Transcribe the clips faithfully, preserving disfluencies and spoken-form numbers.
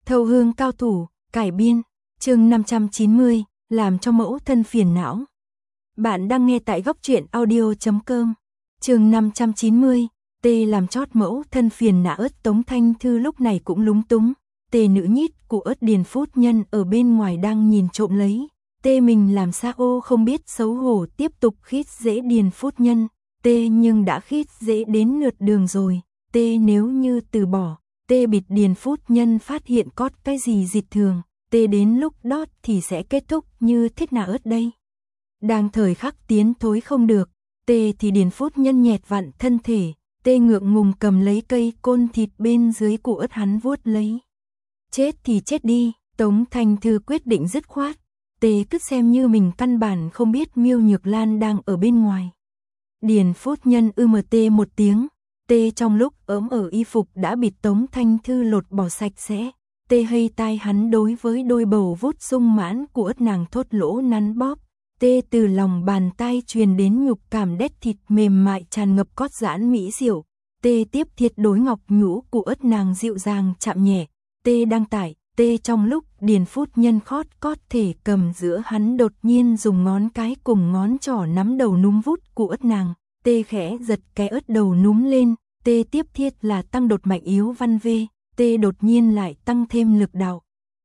Thâu hương cao thủ, cải biên, chương năm trăm chín mươi, làm cho mẫu thân phiền não. Bạn đang nghe tại góc truyện audio chấm com. Chương năm trăm chín mươi, tê làm chót mẫu thân phiền não. Ớt Tống Thanh Thư lúc này cũng lúng túng. Tê nữ nhít của Ớt Điền Phút Nhân ở bên ngoài đang nhìn trộm lấy. Tê mình làm sao ô không biết xấu hổ tiếp tục khít dễ Điền Phút Nhân. Tê nhưng đã khít dễ đến nửa đường rồi. Tê nếu như từ bỏ, tê bịt Điền Phút Nhân phát hiện có cái gì dị thường, tê đến lúc đó thì sẽ kết thúc như thế nào ớt đây? Đang thời khắc tiến thối không được, tê thì Điền Phút Nhân nhẹt vặn thân thể, tê ngượng ngùng cầm lấy cây côn thịt bên dưới của ớt hắn vuốt lấy. Chết thì chết đi, Tống Thanh Thư quyết định dứt khoát, tê cứ xem như mình căn bản không biết Miêu Nhược Lan đang ở bên ngoài. Điền Phút Nhân ư mờ tê một tiếng. Tê trong lúc ấm ở y phục đã bịt Tống Thanh Thư lột bỏ sạch sẽ. Tê hay tai hắn đối với đôi bầu vút sung mãn của ớt nàng thốt lỗ nắn bóp. Tê từ lòng bàn tay truyền đến nhục cảm đét thịt mềm mại tràn ngập cót giãn mỹ diệu. Tê tiếp thiệt đối ngọc nhũ của ớt nàng dịu dàng chạm nhẹ. Tê đang tải, tê trong lúc Điền Phút Nhân khót cót thể cầm giữa hắn đột nhiên dùng ngón cái cùng ngón trỏ nắm đầu núm vút của ớt nàng. Tê khẽ giật cái ớt đầu núm lên, tê tiếp thiết là tăng đột mạnh yếu văn vê, tê đột nhiên lại tăng thêm lực đạo.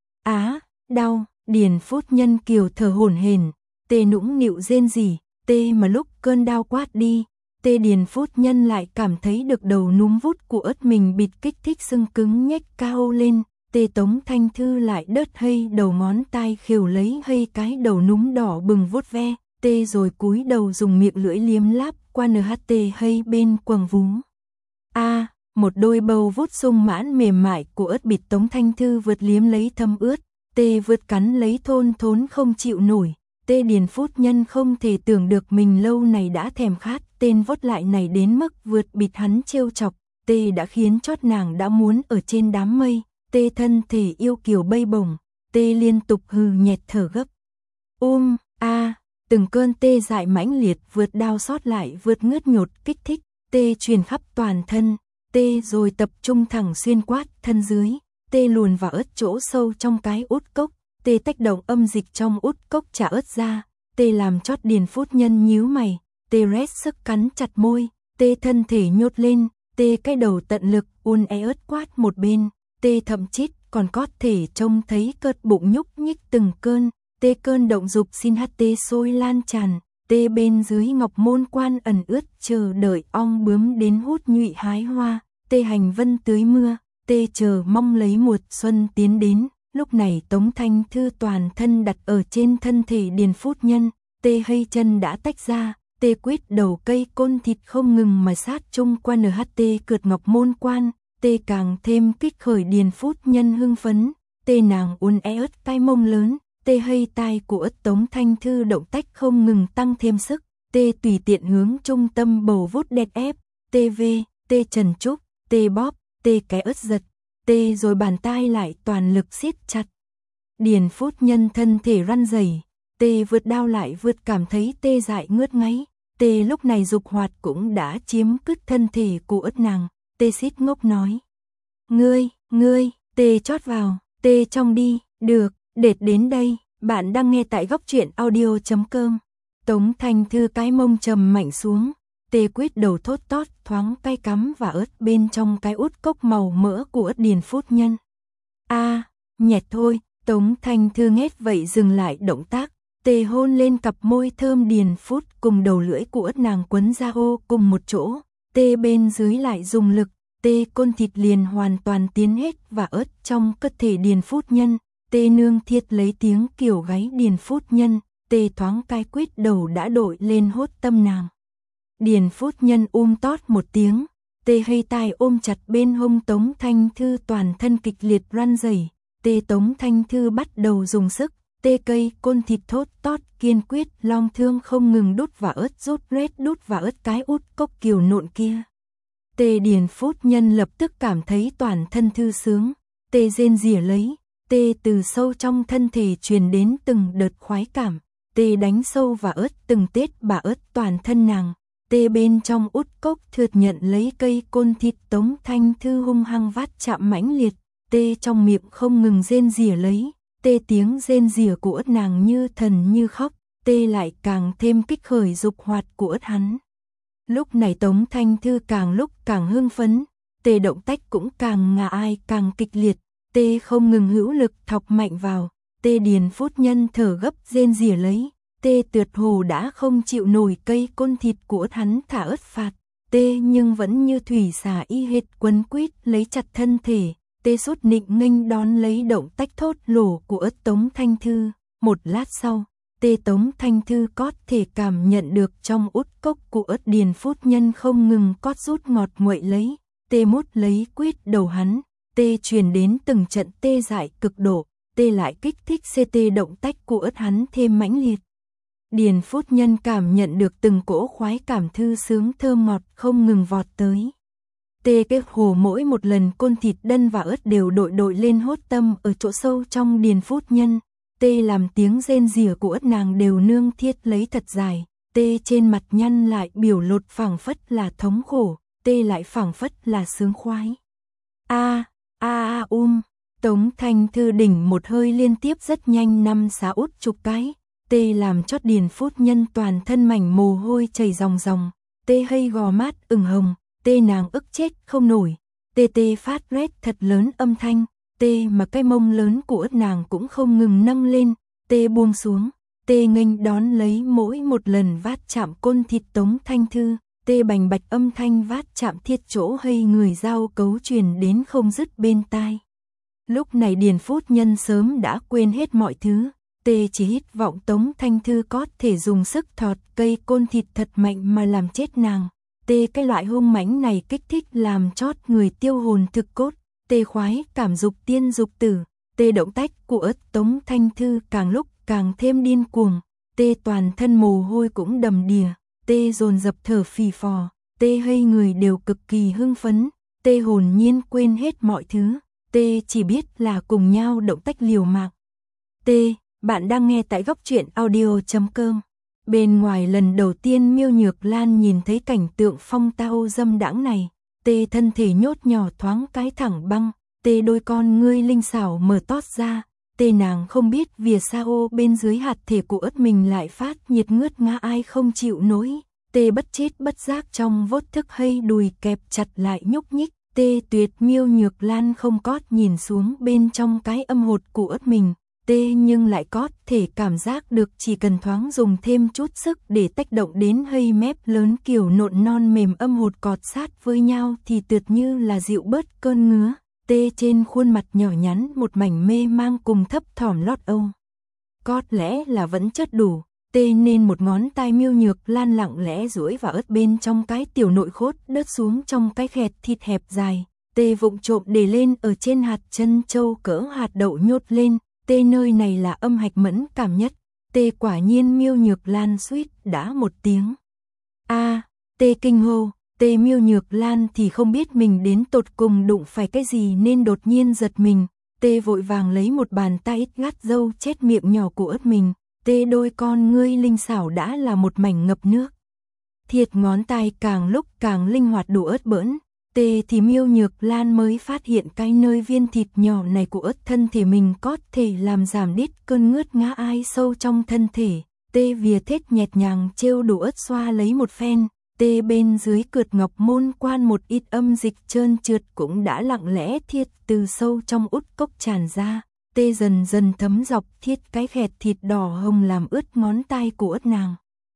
Á, đau, Điền Phút Nhân kiều thở hổn hển, tê nũng nịu rên rỉ, tê mà lúc cơn đau quát đi, tê Điền Phút Nhân lại cảm thấy được đầu núm vút của ớt mình bịt kích thích sưng cứng nhếch cao lên, tê Tống Thanh Thư lại đớt hay đầu ngón tay khều lấy hay cái đầu núm đỏ bừng vuốt ve, tê rồi cúi đầu dùng miệng lưỡi liếm láp qua en hát tê hay bên quầng vú. A, à, một đôi bầu vút sung mãn mềm mại của ớt bịt Tống Thanh Thư vượt liếm lấy thâm ướt, tê vượt cắn lấy thôn thốn không chịu nổi, tê Điền Phút Nhân không thể tưởng được mình lâu này đã thèm khát, tên vót lại này đến mức vượt bịt hắn trêu chọc, tê đã khiến chót nàng đã muốn ở trên đám mây, tê thân thể yêu kiều bay bổng, tê liên tục hừ nhẹt thở gấp. Um, a, à, từng cơn tê dại mãnh liệt vượt đau xót lại vượt ngướt nhột kích thích, tê truyền khắp toàn thân, tê rồi tập trung thẳng xuyên quát thân dưới, tê luồn vào ớt chỗ sâu trong cái út cốc, tê tách động âm dịch trong út cốc trả ớt ra, tê làm chót Điền Phút Nhân nhíu mày, tê rét sức cắn chặt môi, tê thân thể nhốt lên, tê cái đầu tận lực uốn é ớt quát một bên, tê thậm chít còn có thể trông thấy cơn bụng nhúc nhích từng cơn, tê cơn động dục xin hát tê sôi lan tràn. Tê bên dưới ngọc môn quan ẩn ướt chờ đợi ong bướm đến hút nhụy hái hoa, tê hành vân tưới mưa, tê chờ mong lấy mùa xuân tiến đến, lúc này Tống Thanh Thư toàn thân đặt ở trên thân thể Điền Phút Nhân, tê hay chân đã tách ra, tê quyết đầu cây côn thịt không ngừng mà sát chung qua en hát tê cượt ngọc môn quan, tê càng thêm kích khởi Điền Phút Nhân hưng phấn, tê nàng uốn é ớt tai mông lớn. Tê hay tai của ớt Tống Thanh Thư động tách không ngừng tăng thêm sức, tê tùy tiện hướng trung tâm bầu vút đét ép, tê vê, tê trần trúc, tê bóp, tê cái ớt giật, tê rồi bàn tay lại toàn lực siết chặt. Điền Phút Nhân thân thể răn rẩy, tê vượt đau lại vượt cảm thấy tê dại ngướt ngáy, tê lúc này dục hoạt cũng đã chiếm cứt thân thể của ớt nàng, tê xít ngốc nói. Ngươi, ngươi, tê chót vào, tê trong đi, được. Đệt đến đây, bạn đang nghe tại góc truyện audio chấm com. Tống Thanh Thư cái mông trầm mạnh xuống, tê quyết đầu thốt tót thoáng cay cắm và ớt bên trong cái út cốc màu mỡ của ớt Điền Phút Nhân. A, à, nhẹt thôi, Tống Thanh Thư nghét vậy dừng lại động tác, tê hôn lên cặp môi thơm Điền Phút cùng đầu lưỡi của ớt nàng quấn ra ô cùng một chỗ, tê bên dưới lại dùng lực, tê côn thịt liền hoàn toàn tiến hết và ớt trong cơ thể Điền Phút Nhân. Tê nương thiệt lấy tiếng kiểu gáy Điền Phút Nhân, tê thoáng cai quyết đầu đã đội lên hốt tâm nàng. Điền Phút Nhân um tót một tiếng, tê hay tai ôm chặt bên hông Tống Thanh Thư toàn thân kịch liệt răn rẩy, tê Tống Thanh Thư bắt đầu dùng sức, tê cây côn thịt thốt tót kiên quyết long thương không ngừng đút và ớt rút rét đút và ớt cái út cốc kiều nộn kia. Tê Điền Phút Nhân lập tức cảm thấy toàn thân thư sướng, tê rên rỉa lấy. Tê từ sâu trong thân thể truyền đến từng đợt khoái cảm, tê đánh sâu và ớt từng tết bà ớt toàn thân nàng, tê bên trong út cốc thượt nhận lấy cây côn thịt Tống Thanh Thư hung hăng vát chạm mãnh liệt, tê trong miệng không ngừng rên rỉ lấy, tê tiếng rên rỉ của ớt nàng như thần như khóc, tê lại càng thêm kích khởi dục hoạt của ớt hắn. Lúc này Tống Thanh Thư càng lúc càng hưng phấn, tê động tách cũng càng ngà ai càng kịch liệt, tê không ngừng hữu lực thọc mạnh vào, tê điền phút nhân thở gấp rên rỉ lấy, tê tượt hồ đã không chịu nổi cây côn thịt của ớt hắn thả ớt phạt, tê nhưng vẫn như thủy xà y hệt quấn quýt lấy chặt thân thể, tê sốt nịnh nghênh đón lấy động tách thốt lổ của ớt Tống Thanh Thư. Một lát sau, tê Tống Thanh Thư có thể cảm nhận được trong út cốc của ớt điền phút nhân không ngừng cót rút ngọt nguậy lấy, tê mút lấy quýt đầu hắn, tê truyền đến từng trận tê dại cực độ, tê lại kích thích ct động tách của ớt hắn thêm mãnh liệt. Điền phút nhân cảm nhận được từng cỗ khoái cảm thư sướng thơm ngọt không ngừng vọt tới. Tê kết hồ mỗi một lần côn thịt đân và ớt đều đội đội lên hốt tâm ở chỗ sâu trong điền phút nhân. Tê làm tiếng rên rỉ của ớt nàng đều nương thiết lấy thật dài. Tê trên mặt nhăn lại biểu lột phảng phất là thống khổ. Tê lại phảng phất là sướng khoái. A a a um. Tống Thanh Thư đỉnh một hơi liên tiếp rất nhanh năm sáu út chục cái. Tê làm chót điền phút nhân toàn thân mảnh mồ hôi chảy ròng ròng. Tê hay gò mát ửng hồng. Tê nàng ức chết không nổi. Tê tê phát rét thật lớn âm thanh. Tê mà cái mông lớn của ớt nàng cũng không ngừng nâng lên. Tê buông xuống. Tê nghênh đón lấy mỗi một lần vát chạm côn thịt Tống Thanh Thư. Tê bành bạch âm thanh vát chạm thiết chỗ hay người giao cấu truyền đến không dứt bên tai. Lúc này điền phút nhân sớm đã quên hết mọi thứ. Tê chỉ hít vọng Tống Thanh Thư có thể dùng sức thọt cây côn thịt thật mạnh mà làm chết nàng. Tê cái loại hung mãnh này kích thích làm chót người tiêu hồn thực cốt. Tê khoái cảm dục tiên dục tử. Tê động tách của ớt Tống Thanh Thư càng lúc càng thêm điên cuồng. Tê toàn thân mồ hôi cũng đầm đìa. Tê dồn dập thở phì phò. Tê hay người đều cực kỳ hưng phấn. Tê hồn nhiên quên hết mọi thứ. Tê chỉ biết là cùng nhau động tách liều mạng. Tê, bạn đang nghe tại góc truyện audio chấm com. Bên ngoài lần đầu tiên Miêu Nhược Lan nhìn thấy cảnh tượng phong tao dâm đãng này, tê thân thể nhốt nhỏ thoáng cái thẳng băng, tê đôi con ngươi linh xảo mở tót ra, tê nàng không biết vì sao bên dưới hạt thể của ớt mình lại phát nhiệt ngướt ngã ai không chịu nổi, tê bất chết bất giác trong vốt thức hay đùi kẹp chặt lại nhúc nhích, tê tuyệt Miêu Nhược Lan không cót nhìn xuống bên trong cái âm hột của ớt mình. Tê nhưng lại có thể cảm giác được chỉ cần thoáng dùng thêm chút sức để tách động đến hơi mép lớn kiểu nộn non mềm âm hột cọt sát với nhau thì tuyệt như là dịu bớt cơn ngứa. Tê trên khuôn mặt nhỏ nhắn một mảnh mê mang cùng thấp thỏm lót âu. Có lẽ là vẫn chất đủ, tê nên một ngón tay Miêu Nhược Lan lặng lẽ duỗi vào ớt bên trong cái tiểu nội khốt đớt xuống trong cái khẹt thịt hẹp dài. Tê vụng trộm để lên ở trên hạt chân châu cỡ hạt đậu nhốt lên. Tê nơi này là âm hạch mẫn cảm nhất. Tê quả nhiên Miêu Nhược Lan suýt đã một tiếng. A, à, tê kinh hô, tê Miêu Nhược Lan thì không biết mình đến tột cùng đụng phải cái gì nên đột nhiên giật mình. Tê vội vàng lấy một bàn tay gắt dâu chết miệng nhỏ của ớt mình. Tê đôi con ngươi linh xảo đã là một mảnh ngập nước. Thiệt ngón tay càng lúc càng linh hoạt đủ ớt bỡn. Tê thì Miêu Nhược Lan mới phát hiện cái nơi viên thịt nhỏ này của ớt thân thể mình có thể làm giảm đít cơn ngướt ngã ai sâu trong thân thể. Tê vìa thết nhẹt nhàng trêu đủ ớt xoa lấy một phen. Tê bên dưới cượt ngọc môn quan một ít âm dịch trơn trượt cũng đã lặng lẽ thiết từ sâu trong út cốc tràn ra. Tê dần dần thấm dọc thiết cái khẹt thịt đỏ hồng làm ướt ngón tay của ớt nàng.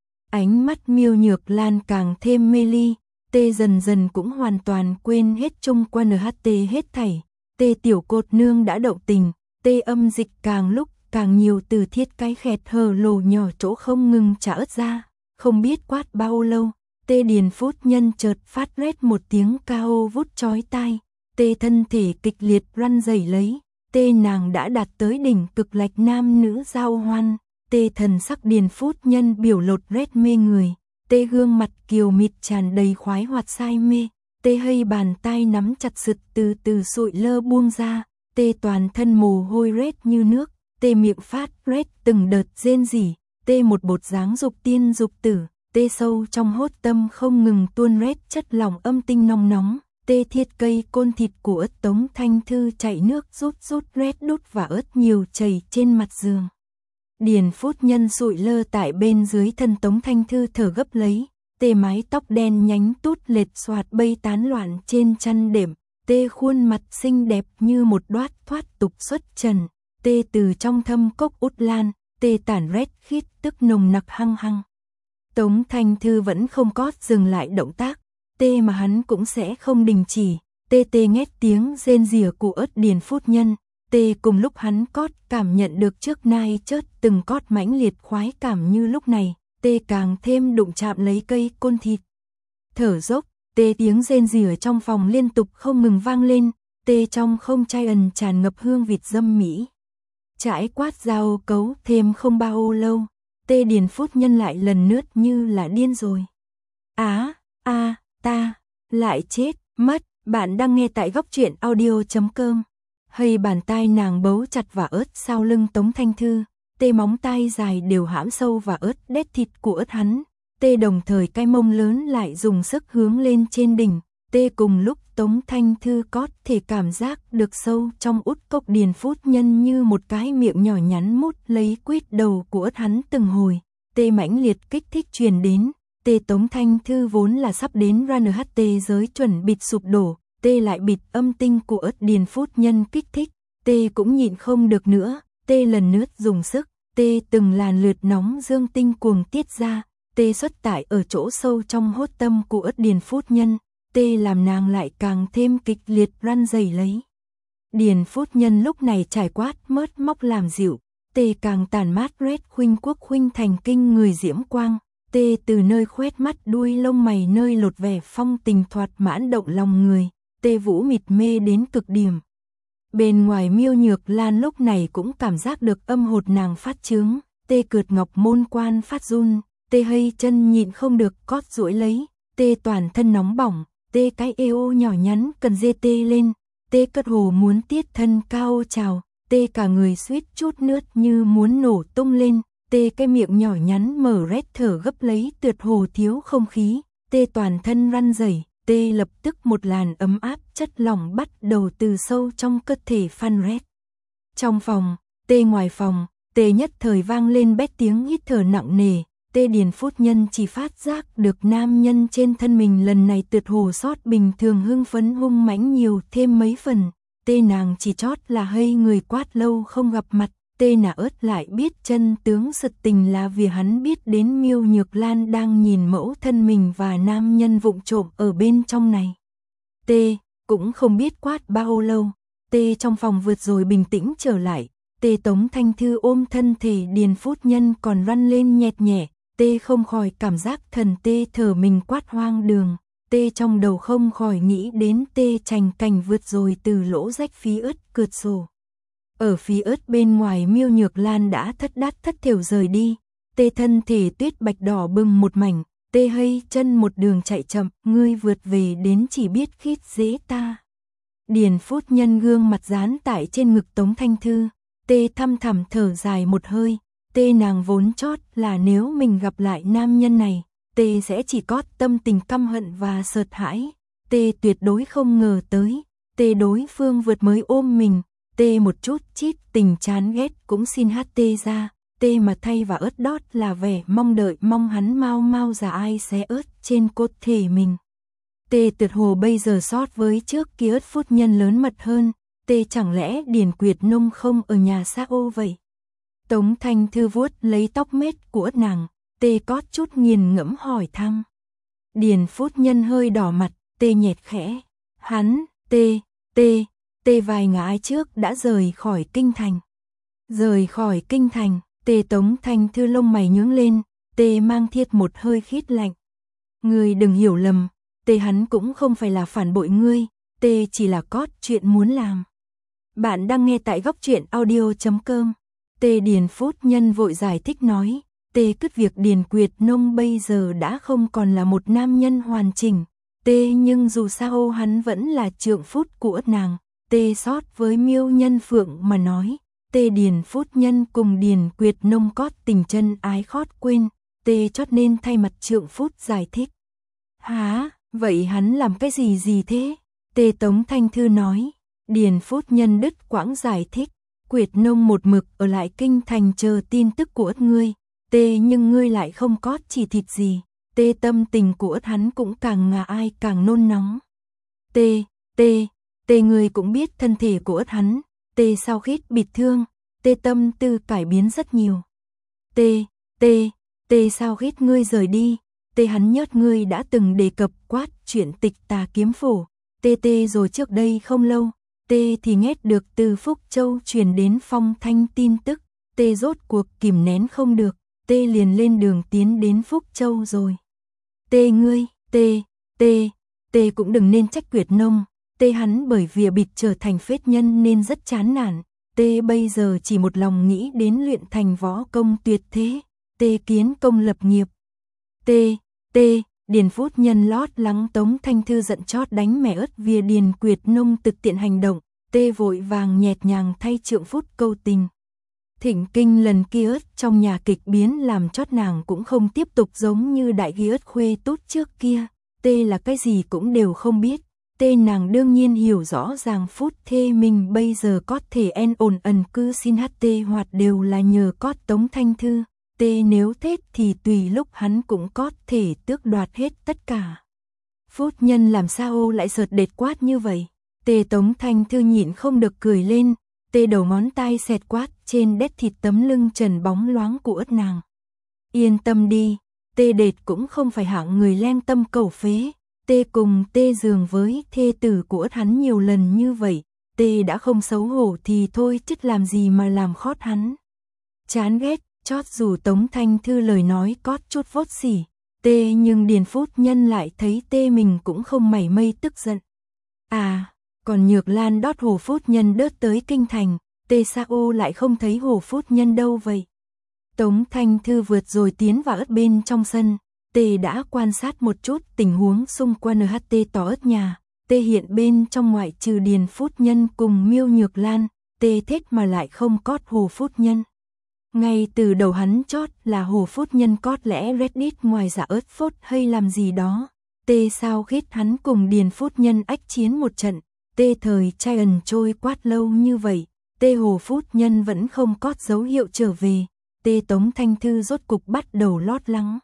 Ánh mắt Miêu Nhược Lan càng thêm mê ly. Tê dần dần cũng hoàn toàn quên hết chung qua en hát tê hết thảy. Tê tiểu cột nương đã động tình. Tê âm dịch càng lúc càng nhiều từ thiết cái khẹt hờ lồ nhỏ chỗ không ngừng trả ớt ra. Không biết quát bao lâu. Tê điền phút nhân chợt phát rét một tiếng cao vút chói tai. Tê thân thể kịch liệt răn rẩy lấy. Tê nàng đã đạt tới đỉnh cực lạch nam nữ giao hoan. Tê thần sắc điền phút nhân biểu lột rét mê người. Tê gương mặt kiều mịt tràn đầy khoái hoạt say mê. Tê hay bàn tay nắm chặt sực từ từ sụi lơ buông ra. Tê toàn thân mồ hôi rét như nước. Tê miệng phát rét từng đợt rên rỉ. Tê một bột dáng dục tiên dục tử. Tê sâu trong hốt tâm không ngừng tuôn rét chất lỏng âm tinh nóng nóng. Tê thiết cây côn thịt của ớt Tống Thanh Thư chảy nước rút rút rét đút và ớt nhiều chảy trên mặt giường. Điền Phút Nhân sụi lơ tại bên dưới thân Tống Thanh Thư thở gấp lấy, tê mái tóc đen nhánh tút lệch xoạt bay tán loạn trên chăn đệm, tê khuôn mặt xinh đẹp như một đóa thoát tục xuất trần, tê từ trong thâm cốc út lan, tê tản rét khít tức nồng nặc hăng hăng. Tống Thanh Thư vẫn không có dừng lại động tác, tê mà hắn cũng sẽ không đình chỉ, tê tê nghe tiếng rên rỉ của ớt Điền Phút Nhân, tê cùng lúc hắn cót cảm nhận được trước nay chớt từng cót mãnh liệt khoái cảm như lúc này, tê càng thêm đụng chạm lấy cây côn thịt. Thở dốc, tê tiếng rên rỉ ở trong phòng liên tục không ngừng vang lên, tê trong không chai ẩn tràn ngập hương vịt dâm mỹ. Trải quát giao cấu thêm không bao lâu, tê Điền Phút Nhân lại lần nữa như là điên rồi. Á, a, ta, lại chết, mất, bạn đang nghe tại góc truyện audio chấm com. Hay bàn tay nàng bấu chặt và ớt sau lưng Tống Thanh Thư, tê móng tay dài đều hãm sâu và ớt đét thịt của ớt hắn, tê đồng thời cái mông lớn lại dùng sức hướng lên trên đỉnh, tê cùng lúc Tống Thanh Thư có thể cảm giác được sâu trong út cốc Điền Phút Nhân như một cái miệng nhỏ nhắn mút lấy quýt đầu của ớt hắn từng hồi, tê mãnh liệt kích thích truyền đến, tê Tống Thanh Thư vốn là sắp đến ra en hát tê giới chuẩn bịt sụp đổ, tê lại bịt âm tinh của ớt Điền Phút Nhân kích thích, tê cũng nhịn không được nữa, tê lần nữa dùng sức, tê từng làn lượt nóng dương tinh cuồng tiết ra, tê xuất tải ở chỗ sâu trong hốt tâm của ớt Điền Phút Nhân, tê làm nàng lại càng thêm kịch liệt răn rẩy lấy. Điền Phút Nhân lúc này trải quát mớt móc làm dịu, tê càng tàn mát rét khuynh quốc khuynh thành kinh người diễm quang, tê từ nơi khoét mắt đuôi lông mày nơi lột vẻ phong tình thoạt mãn động lòng người, tê vũ mịt mê đến cực điểm. Bên ngoài Miêu Nhược Lan lúc này cũng cảm giác được âm hồn nàng phát chướng, tê cượt ngọc môn quan phát run, tê hay chân nhịn không được cót duỗi lấy, tê toàn thân nóng bỏng, tê cái eo nhỏ nhắn cần dê tê lên, tê cất hồ muốn tiết thân cao trào, tê cả người suýt chút nước như muốn nổ tung lên, tê cái miệng nhỏ nhắn mở rét thở gấp lấy tượt hồ thiếu không khí, tê toàn thân răn rẩy, tê lập tức một làn ấm áp chất lỏng bắt đầu từ sâu trong cơ thể phan rét. Trong phòng, tê ngoài phòng, tê nhất thời vang lên bét tiếng hít thở nặng nề, tê Điền Phút Nhân chỉ phát giác được nam nhân trên thân mình lần này tượt hồ sót bình thường hưng phấn hung mãnh nhiều thêm mấy phần, tê nàng chỉ chót là hơi người quát lâu không gặp mặt, tê nà ớt lại biết chân tướng sự tình là vì hắn biết đến Miêu Nhược Lan đang nhìn mẫu thân mình và nam nhân vụng trộm ở bên trong này. Tê cũng không biết quát bao lâu, tê trong phòng vượt rồi bình tĩnh trở lại, tê Tống Thanh Thư ôm thân thể Điền Phút Nhân còn răn lên nhẹt nhẹ, tê không khỏi cảm giác thần tê thở mình quát hoang đường, tê trong đầu không khỏi nghĩ đến tê trành cảnh vượt rồi từ lỗ rách phía ớt cửa sổ. Ở phía ớt bên ngoài Miêu Nhược Lan đã thất đát thất thểu rời đi, tê thân thể tuyết bạch đỏ bừng một mảnh, tê hay chân một đường chạy chậm, ngươi vượt về đến chỉ biết khít dễ ta. Điền Phút Nhân gương mặt dán tại trên ngực Tống Thanh Thư, tê thăm thẳm thở dài một hơi, tê nàng vốn chót là nếu mình gặp lại nam nhân này, tê sẽ chỉ có tâm tình căm hận và sợ hãi, tê tuyệt đối không ngờ tới, tê đối phương vượt mới ôm mình, tê một chút chít tình chán ghét cũng xin hát tê ra, tê mà thay và ớt đót là vẻ mong đợi mong hắn mau mau ra ai xé ớt trên cốt thể mình. Tê tuyệt hồ bây giờ sót với trước kia ớt Phút Nhân lớn mật hơn, tê chẳng lẽ Điền Quyệt Nông không ở nhà xác ô vậy? Tống Thanh Thư vuốt lấy tóc mết của ớt nàng, tê cót chút nghiền ngẫm hỏi thăm. Điền Phút Nhân hơi đỏ mặt, tê nhẹt khẽ, hắn, tê, tê, tê vài ngày trước đã rời khỏi kinh thành. Rời khỏi kinh thành, tê Tống Thanh Thư lông mày nhướng lên, tê mang thiết một hơi khít lạnh. Ngươi đừng hiểu lầm, tê hắn cũng không phải là phản bội ngươi, tê chỉ là cót chuyện muốn làm. Bạn đang nghe tại góc truyện audio chấm com. Tê Điền Phút Nhân vội giải thích nói, tê cứt việc Điền Quyệt Nông bây giờ đã không còn là một nam nhân hoàn chỉnh, tê nhưng dù sao hắn vẫn là trượng phút của nàng, tê sót với Miêu Nhân Phượng mà nói, tê Điền Phút Nhân cùng Điền Quyệt Nông cót tình chân ái khót quên, tê chót nên thay mặt trượng phút giải thích. Hả, vậy hắn làm cái gì gì thế? Tê Tống Thanh Thư nói. Điền Phút Nhân đứt quãng giải thích. Quyệt Nông một mực ở lại kinh thành chờ tin tức của ất ngươi. Tê nhưng ngươi lại không có chỉ thịt gì. Tê tâm tình của ất hắn cũng càng ngà ai càng nôn nóng. Tê, tê, tê ngươi cũng biết thân thể của ất hắn. Tê sau khít bị thương. Tê tâm tư cải biến rất nhiều. Tê, tê, tê sao khít ngươi rời đi. Tê hắn nhớt ngươi đã từng đề cập quát chuyện tịch tà kiếm phổ. Tê tê rồi trước đây không lâu. Tê thì nghe được từ Phúc Châu truyền đến phong thanh tin tức. Tê rốt cuộc kìm nén không được. Tê liền lên đường tiến đến Phúc Châu rồi. Tê ngươi, tê, tê, tê cũng đừng nên trách Quyệt Nông. Tê hắn bởi vì bịt trở thành phết nhân nên rất chán nản. Tê bây giờ chỉ một lòng nghĩ đến luyện thành võ công tuyệt thế. Tê kiến công lập nghiệp. Tê, tê, Điền Phút Nhân lót lắng Tống Thanh Thư giận chót đánh mẹ ớt vì Điền Quyệt Nông thực tiện hành động. Tê vội vàng nhẹt nhàng thay trượng Phút câu tình. Thịnh kinh lần kia ớt trong nhà kịch biến làm chót nàng cũng không tiếp tục giống như đại ghi ớt khuê tốt trước kia. Tê là cái gì cũng đều không biết. Tê nàng đương nhiên hiểu rõ ràng Phút thê mình bây giờ có thể en ổn ẩn cư xin hát tê hoạt đều là nhờ có Tống Thanh Thư. Tê nếu thế thì tùy lúc hắn cũng có thể tước đoạt hết tất cả. Phút Nhân làm sao lại sợt đệt quát như vậy? Tê Tống Thanh Thư nhịn không được cười lên. Tê đầu ngón tay xẹt quát trên đét thịt tấm lưng trần bóng loáng của ớt nàng. Yên tâm đi, Tê đệt cũng không phải hạng người len tâm cầu phế. Tê cùng Tê giường với thê tử của ớt hắn nhiều lần như vậy. Tê đã không xấu hổ thì thôi chứ làm gì mà làm khót hắn. Chán ghét, chót dù Tống Thanh Thư lời nói có chút vốt xỉ. Tê nhưng Điền Phút Nhân lại thấy Tê mình cũng không mảy may tức giận. À, còn Nhược Lan đót Hồ Phút Nhân đớt tới kinh thành. Tê sao lại không thấy Hồ Phút Nhân đâu vậy? Tống Thanh Thư vượt rồi tiến vào ớt bên trong sân. Tê đã quan sát một chút tình huống xung quanh en hát tê tỏ ớt nhà. Tê hiện bên trong ngoại trừ Điền Phút Nhân cùng Miêu Nhược Lan. Tê thế mà lại không cót Hồ Phút Nhân. Ngay từ đầu hắn chót là Hồ Phút Nhân cót lẽ Reddit ngoài giả ớt phốt hay làm gì đó. Tê sao khít hắn cùng Điền Phút Nhân ách chiến một trận. Tê thời trai ẩn trôi quát lâu như vậy. Tê Hồ Phút Nhân vẫn không cót dấu hiệu trở về. Tê Tống Thanh Thư rốt cục bắt đầu lót lắng.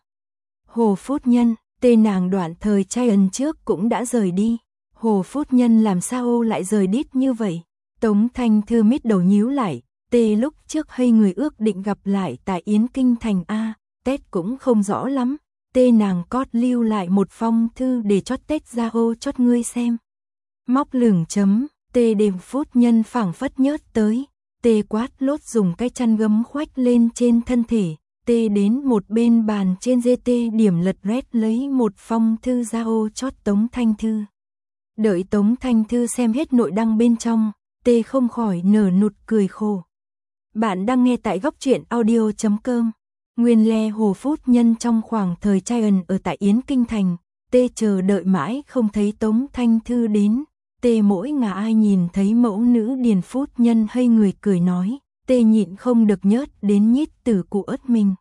Hồ Phút Nhân, Tê nàng đoạn thời trai ẩn trước cũng đã rời đi. Hồ Phút Nhân làm sao lại rời đít như vậy? Tống Thanh Thư mít đầu nhíu lại. Tê lúc trước hay người ước định gặp lại tại Yến Kinh Thành A. Tết cũng không rõ lắm. Tê nàng cót lưu lại một phong thư để chót Tết ra ô chót ngươi xem. Móc lửng chấm. Tê đêm Phút Nhân phảng phất nhớt tới. Tê quát lốt dùng cái chăn gấm khoách lên trên thân thể. Tê đến một bên bàn trên giê tê điểm lật rét lấy một phong thư ra ô chót Tống Thanh Thư. Đợi Tống Thanh Thư xem hết nội đăng bên trong. Tê không khỏi nở nụt cười khổ. Bạn đang nghe tại góc truyện audio chấm com. Nguyên le Hồ Phút Nhân trong khoảng thời trai ẩn ở tại Yến Kinh Thành. Tê chờ đợi mãi không thấy Tống Thanh Thư đến. Tê mỗi ngà ai nhìn thấy mẫu nữ Điền Phút Nhân hay người cười nói. Tê nhịn không được nhớt đến nhít từ cụ ớt mình.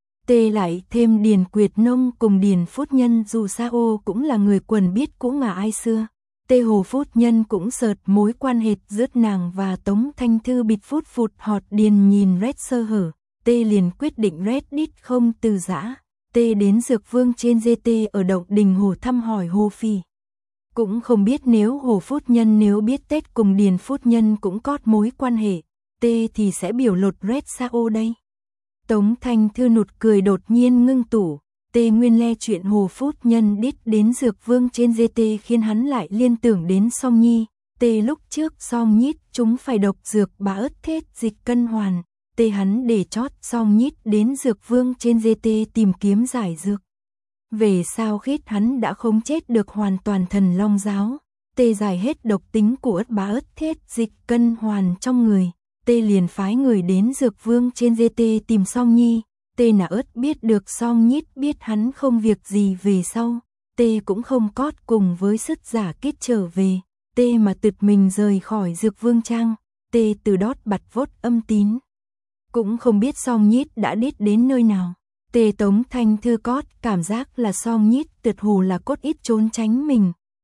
Tê lại thêm Điền Quyệt Nông cùng Điền Phút Nhân dù sao cũng là người quần biết cũ ngà ai xưa. Tê Hồ Phút Nhân cũng sợt mối quan hệ giữa nàng và Tống Thanh Thư bịt phút phụt họt Điền nhìn Red sơ hở. Tê liền quyết định Reddit không từ giã. Tê đến Dược Vương trên giê tê ở Động Đình Hồ thăm hỏi Hồ Phi. Cũng không biết nếu Hồ Phút Nhân nếu biết Tết cùng Điền Phút Nhân cũng có mối quan hệ. Tê thì sẽ biểu lột Red sao đây. Tống Thanh Thư nụt cười đột nhiên ngưng tủ. Tê nguyên le chuyện Hồ Phút Nhân đít đến Dược Vương trên giê tê khiến hắn lại liên tưởng đến Song Nhi. Tê lúc trước Song Nhít chúng phải độc dược bà ớt thết dịch cân hoàn. Tê hắn để chót Song Nhít đến Dược Vương trên giê tê tìm kiếm giải dược. Về sao khít hắn đã không chết được hoàn toàn thần long giáo. Tê giải hết độc tính của ớt bá ớt thết dịch cân hoàn trong người. Tê liền phái người đến Dược Vương trên giê tê tìm Song Nhi. Tê nà ớt biết được Song Nhít biết hắn không việc gì về sau. Tê cũng không cót cùng với sức giả kết trở về. Tê mà tự mình rời khỏi Dược Vương trang. Tê từ đót bặt vốt âm tín. Cũng không biết Song Nhít đã đít đến nơi nào. Tê Tống Thanh Thư cót cảm giác là Song Nhít tuyệt hồ là cốt ít trốn tránh mình.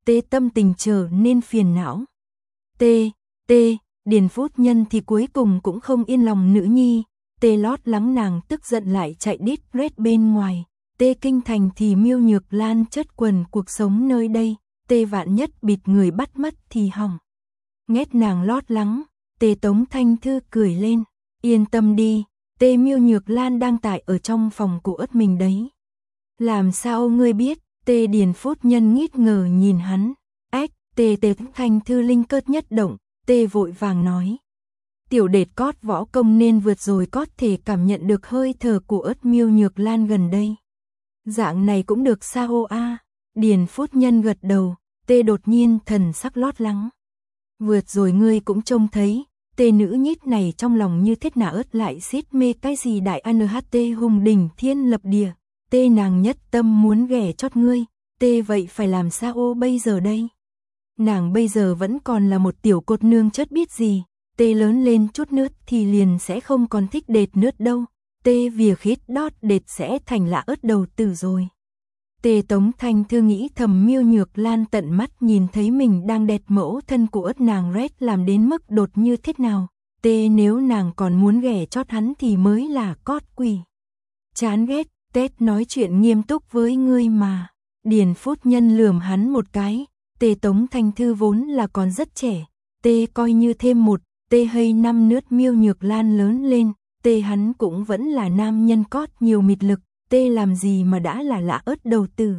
Tê tâm tình trở nên phiền não. Tê, tê, Điền phu nhân thì cuối cùng cũng không yên lòng nữ nhi, Tê lót lắng nàng tức giận lại chạy đít rét bên ngoài, Tê kinh thành thì Miêu Nhược Lan chất quần cuộc sống nơi đây, Tê vạn nhất bịt người bắt mất thì hỏng. Nghét nàng lót lắng, Tê Tống Thanh Thư cười lên, yên tâm đi, Tê Miêu Nhược Lan đang tại ở trong phòng của ất mình đấy. Làm sao ngươi biết? Tê Điền phu nhân ngít ngờ nhìn hắn, ách, Tê Tê Thanh Thư linh cớt nhất động, Tê vội vàng nói. Tiểu đệt cót võ công nên vượt rồi có thể cảm nhận được hơi thở của ất Miêu Nhược Lan gần đây. Dạng này cũng được sao a? Điền phu nhân gật đầu, Tê đột nhiên thần sắc lót lắng. Vượt rồi ngươi cũng trông thấy, Tê nữ nhít này trong lòng như thế nào ớt lại xít mê cái gì đại anh hát hùng đỉnh thiên lập địa, Tê nàng nhất tâm muốn ghẻ chót ngươi, Tê vậy phải làm sao bây giờ đây? Nàng bây giờ vẫn còn là một tiểu cột nương chất biết gì, Tê lớn lên chút nước thì liền sẽ không còn thích đệt nước đâu, Tê vìa khít đót đệt sẽ thành lạ ớt đầu tử rồi. Tê Tống Thanh Thư nghĩ thầm Miêu Nhược Lan tận mắt nhìn thấy mình đang đẹt mẫu thân của ớt nàng rét làm đến mức đột như thế nào, Tê nếu nàng còn muốn ghẻ chót hắn thì mới là cót quỷ. Chán ghét, Tết nói chuyện nghiêm túc với ngươi mà. Điền phu nhân lườm hắn một cái, Tê Tống Thanh Thư vốn là còn rất trẻ, Tê coi như thêm một, Tê hay năm nước Miêu Nhược Lan lớn lên, Tê hắn cũng vẫn là nam nhân cót nhiều mịt lực, Tê làm gì mà đã là lạ ớt đầu tử.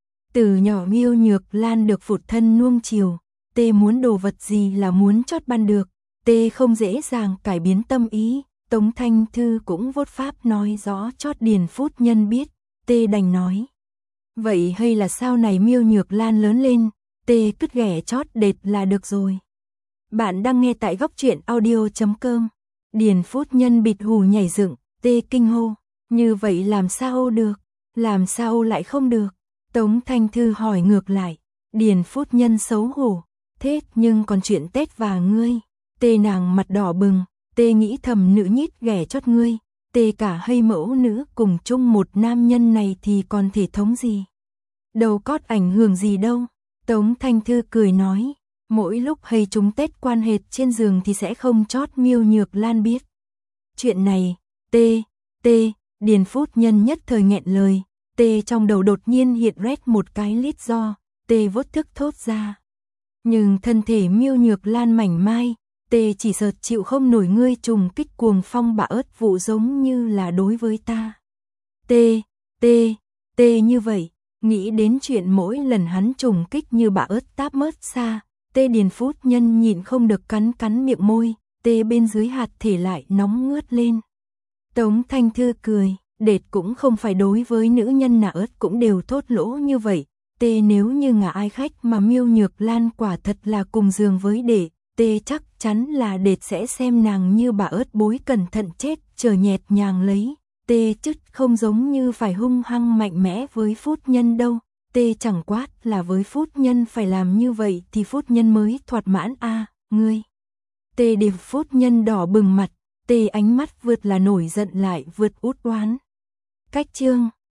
Từ nhỏ Miêu Nhược Lan được phụ thân nuông chiều, Tê muốn đồ vật gì là muốn chót ban được, Tê không dễ dàng cải biến tâm ý, Tống Thanh Thư cũng vốt pháp nói rõ chót Điền phu nhân biết, Tê đành nói. Vậy hay là sau này Miêu Nhược Lan lớn lên, Tê cứ ghẻ chót đệt là được rồi. Bạn đang nghe tại góc truyện audio chấm com. Điền phu nhân bịt hù nhảy dựng, Tê kinh hô, như vậy làm sao được, làm sao lại không được? Tống Thanh Thư hỏi ngược lại, Điền phu nhân xấu hổ, thế nhưng còn chuyện Tết và ngươi, Tê nàng mặt đỏ bừng, Tê nghĩ thầm nữ nhít ghẻ chót ngươi, Tê cả hay mẫu nữ cùng chung một nam nhân này thì còn thể thống gì? Đâu có ảnh hưởng gì đâu. Tống Thanh Thư cười nói, mỗi lúc hay chúng Tết quan hệ trên giường thì sẽ không chót Miêu Nhược Lan biết. Chuyện này, Tê, Tê, Điền phu nhân nhất thời nghẹn lời, Tê trong đầu đột nhiên hiện rét một cái lít do, Tê vốt thức thốt ra. Nhưng thân thể Miêu Nhược Lan mảnh mai, Tê chỉ sợ chịu không nổi ngươi trùng kích cuồng phong bả ớt vụ giống như là đối với ta. Tê, Tê, Tê như vậy, nghĩ đến chuyện mỗi lần hắn trùng kích như bả ớt táp mớt xa, Tê Điền phu nhân nhịn không được cắn cắn miệng môi, Tê bên dưới hạt thể lại nóng ngướt lên. Tống Thanh Thư cười, đệt cũng không phải đối với nữ nhân nào ớt cũng đều thốt lỗ như vậy, Tê nếu như ngả ai khách mà Miêu Nhược Lan quả thật là cùng giường với đệ, Tê chắc chắn là đệt sẽ xem nàng như bà ớt bối cẩn thận chết, chờ nhẹt nhàng lấy, Tê chứ không giống như phải hung hăng mạnh mẽ với phu nhân đâu, Tê chẳng quát là với phu nhân phải làm như vậy thì phu nhân mới thoạt mãn a à, ngươi. Tê điệp phu nhân đỏ bừng mặt, Tê ánh mắt vượt là nổi giận lại vượt út oán. Cách chương